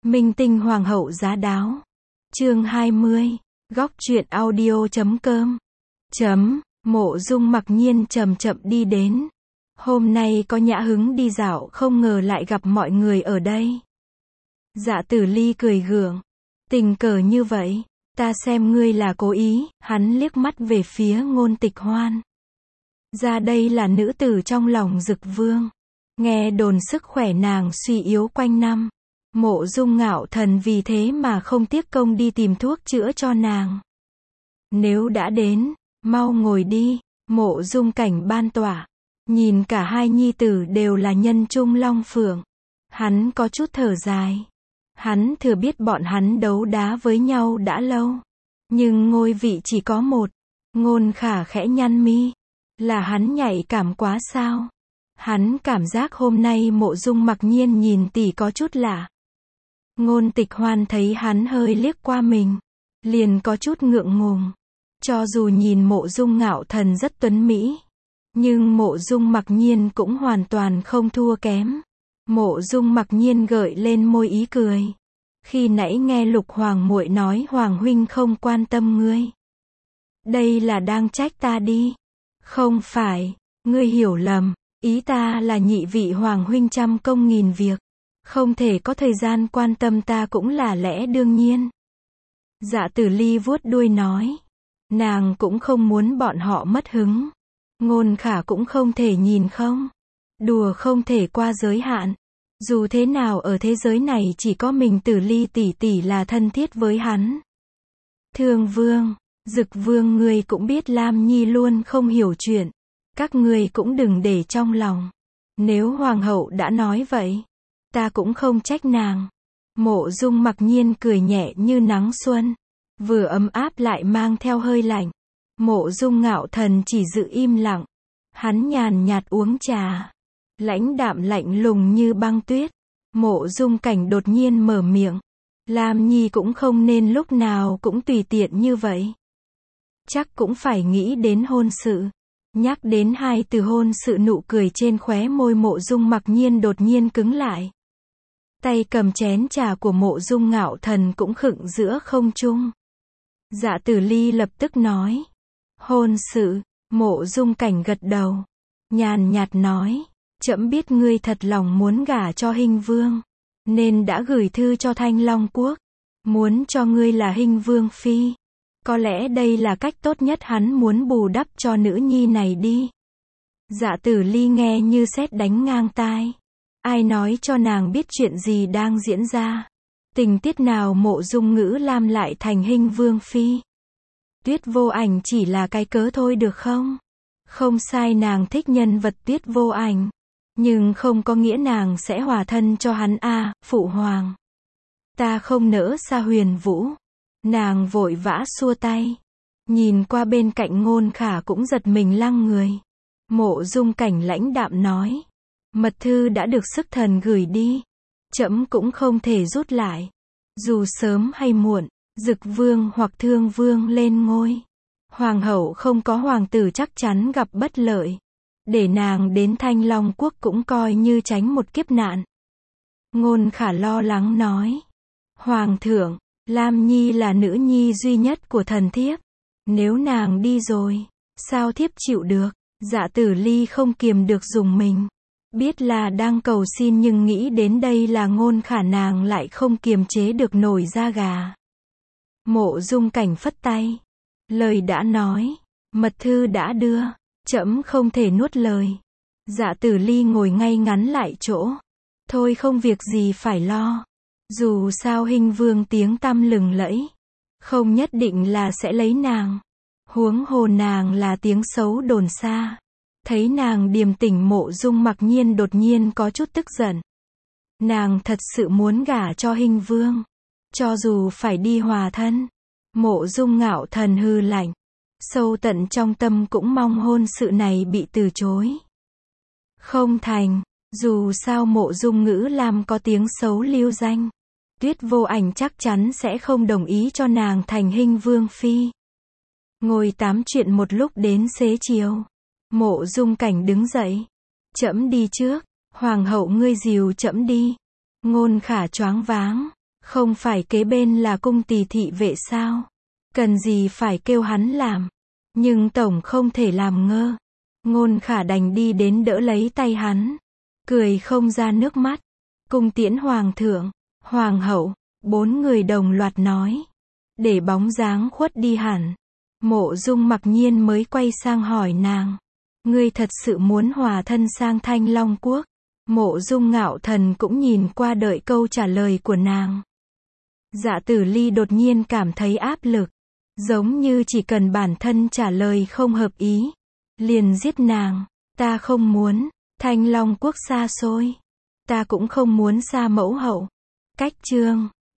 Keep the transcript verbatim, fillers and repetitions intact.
Minh tinh hoàng hậu giá đáo. Chương hai mươi. Góc truyện audio chấm com. Chấm. Mộ Dung mặc nhiên chậm chậm đi đến. Hôm nay có nhã hứng đi dạo, không ngờ lại gặp mọi người ở đây. Dạ Tử Ly cười gượng. Tình cờ như vậy, ta xem ngươi là cố ý. Hắn liếc mắt về phía Ngôn Tịch Hoan. Ra đây là nữ tử trong lòng Dực Vương. Nghe đồn sức khỏe nàng suy yếu quanh năm. Mộ Dung Ngạo Thần vì thế mà không tiếc công đi tìm thuốc chữa cho nàng. Nếu đã đến, mau ngồi đi. Mộ Dung Cảnh ban tỏa. Nhìn cả hai nhi tử đều là nhân trung long phượng. Hắn có chút thở dài. Hắn thừa biết bọn hắn đấu đá với nhau đã lâu. Nhưng ngôi vị chỉ có một. Ngôn Khả khẽ nhăn mi. Là hắn nhạy cảm quá sao? Hắn cảm giác hôm nay Mộ Dung mặc nhiên nhìn tỷ có chút lạ. Ngôn Tịch Hoan thấy hắn hơi liếc qua mình, liền có chút ngượng ngùng. Cho dù nhìn Mộ Dung Ngạo Thần rất tuấn mỹ, nhưng Mộ Dung mặc nhiên cũng hoàn toàn không thua kém. Mộ Dung mặc nhiên gợi lên môi ý cười. Khi nãy nghe Lục Hoàng muội nói Hoàng huynh không quan tâm ngươi. Đây là đang trách ta đi. Không phải, ngươi hiểu lầm, ý ta là nhị vị Hoàng huynh trăm công nghìn việc. Không thể có thời gian quan tâm ta cũng là lẽ đương nhiên. Dạ Tử Ly vuốt đuôi nói. Nàng cũng không muốn bọn họ mất hứng. Ngôn Khả cũng không thể nhìn không. Đùa không thể qua giới hạn. Dù thế nào ở thế giới này chỉ có mình Tử Ly tỷ tỷ là thân thiết với hắn. Thương Vương, Dực Vương, ngươi cũng biết Lam Nhi luôn không hiểu chuyện. Các ngươi cũng đừng để trong lòng. Nếu Hoàng hậu đã nói vậy, ta cũng không trách nàng. Mộ Dung mặc nhiên cười nhẹ như nắng xuân. Vừa ấm áp lại mang theo hơi lạnh. Mộ Dung Ngạo Thần chỉ giữ im lặng. Hắn nhàn nhạt uống trà. Lãnh đạm lạnh lùng như băng tuyết. Mộ Dung Cảnh đột nhiên mở miệng. Lam Nhi cũng không nên lúc nào cũng tùy tiện như vậy. Chắc cũng phải nghĩ đến hôn sự. Nhắc đến hai từ hôn sự, nụ cười trên khóe môi Mộ Dung mặc nhiên đột nhiên cứng lại. Tay cầm chén trà của Mộ Dung Ngạo Thần cũng khựng giữa không trung. Dạ Tử Ly lập tức nói. Hôn sự. Mộ Dung Cảnh gật đầu. Nhàn nhạt nói. Trẫm biết ngươi thật lòng muốn gả cho Hinh Vương, nên đã gửi thư cho Thanh Long Quốc. Muốn cho ngươi là Hinh Vương phi. Có lẽ đây là cách tốt nhất hắn muốn bù đắp cho nữ nhi này đi. Dạ Tử Ly nghe như sét đánh ngang tai. Ai nói cho nàng biết chuyện gì đang diễn ra? Tình tiết nào Mộ Dung Ngữ Lam lại thành Hinh Vương phi? Tuyết Vô Ảnh chỉ là cái cớ thôi được không? Không sai, nàng thích nhân vật Tuyết Vô Ảnh, nhưng không có nghĩa nàng sẽ hòa thân cho hắn a, à, phụ hoàng. Ta không nỡ xa Huyền Vũ. Nàng vội vã xua tay. Nhìn qua bên cạnh Ngôn Khả cũng giật mình lăng người. Mộ Dung Cảnh lãnh đạm nói. Mật thư đã được sức thần gửi đi. Trẫm cũng không thể rút lại. Dù sớm hay muộn, Dực Vương hoặc Thương Vương lên ngôi, Hoàng hậu không có hoàng tử chắc chắn gặp bất lợi. Để nàng đến Thanh Long Quốc cũng coi như tránh một kiếp nạn. Ngôn Khả lo lắng nói. Hoàng thượng, Lam Nhi là nữ nhi duy nhất của thần thiếp. Nếu nàng đi rồi, sao thiếp chịu được? Dạ Tử Ly không kiềm được dùng mình. Biết là đang cầu xin nhưng nghĩ đến đây là Ngôn Khả, nàng lại không kiềm chế được nổi da gà. Mộ Dung Cảnh phất tay. Lời đã nói, mật thư đã đưa, trẫm không thể nuốt lời. Dạ Tử Ly ngồi ngay ngắn lại chỗ. Thôi không việc gì phải lo. Dù sao Hinh Vương tiếng tăm lừng lẫy, không nhất định là sẽ lấy nàng. Huống hồ nàng là tiếng xấu đồn xa. Thấy nàng điềm tĩnh, Mộ Dung mặc nhiên đột nhiên có chút tức giận. Nàng thật sự muốn gả cho Hinh Vương, cho dù phải đi hòa thân. Mộ Dung Ngạo Thần hư lạnh. Sâu tận trong tâm cũng mong hôn sự này bị từ chối. Không thành. Dù sao Mộ Dung Ngữ Lam có tiếng xấu lưu danh. Tuyết Vô Ảnh chắc chắn sẽ không đồng ý cho nàng thành Hinh Vương phi. Ngồi tám chuyện một lúc đến xế chiều. Mộ Dung Cảnh đứng dậy. Trẫm đi trước. Hoàng hậu ngươi dìu trẫm đi. Ngôn Khả choáng váng. Không phải kế bên là cung tỳ thị vệ sao? Cần gì phải kêu hắn làm? Nhưng tổng không thể làm ngơ. Ngôn Khả đành đi đến đỡ lấy tay hắn. Cười không ra nước mắt. Cung tiễn hoàng thượng, hoàng hậu, bốn người đồng loạt nói. Để bóng dáng khuất đi hẳn. Mộ Dung mặc nhiên mới quay sang hỏi nàng. Ngươi thật sự muốn hòa thân sang Thanh Long Quốc? Mộ Dung Ngạo Thần cũng nhìn qua đợi câu trả lời của nàng. Dạ Tử Ly đột nhiên cảm thấy áp lực. Giống như chỉ cần bản thân trả lời không hợp ý. Liền giết nàng. Ta không muốn. Thanh Long Quốc xa xôi. Ta cũng không muốn xa mẫu hậu. Cách chương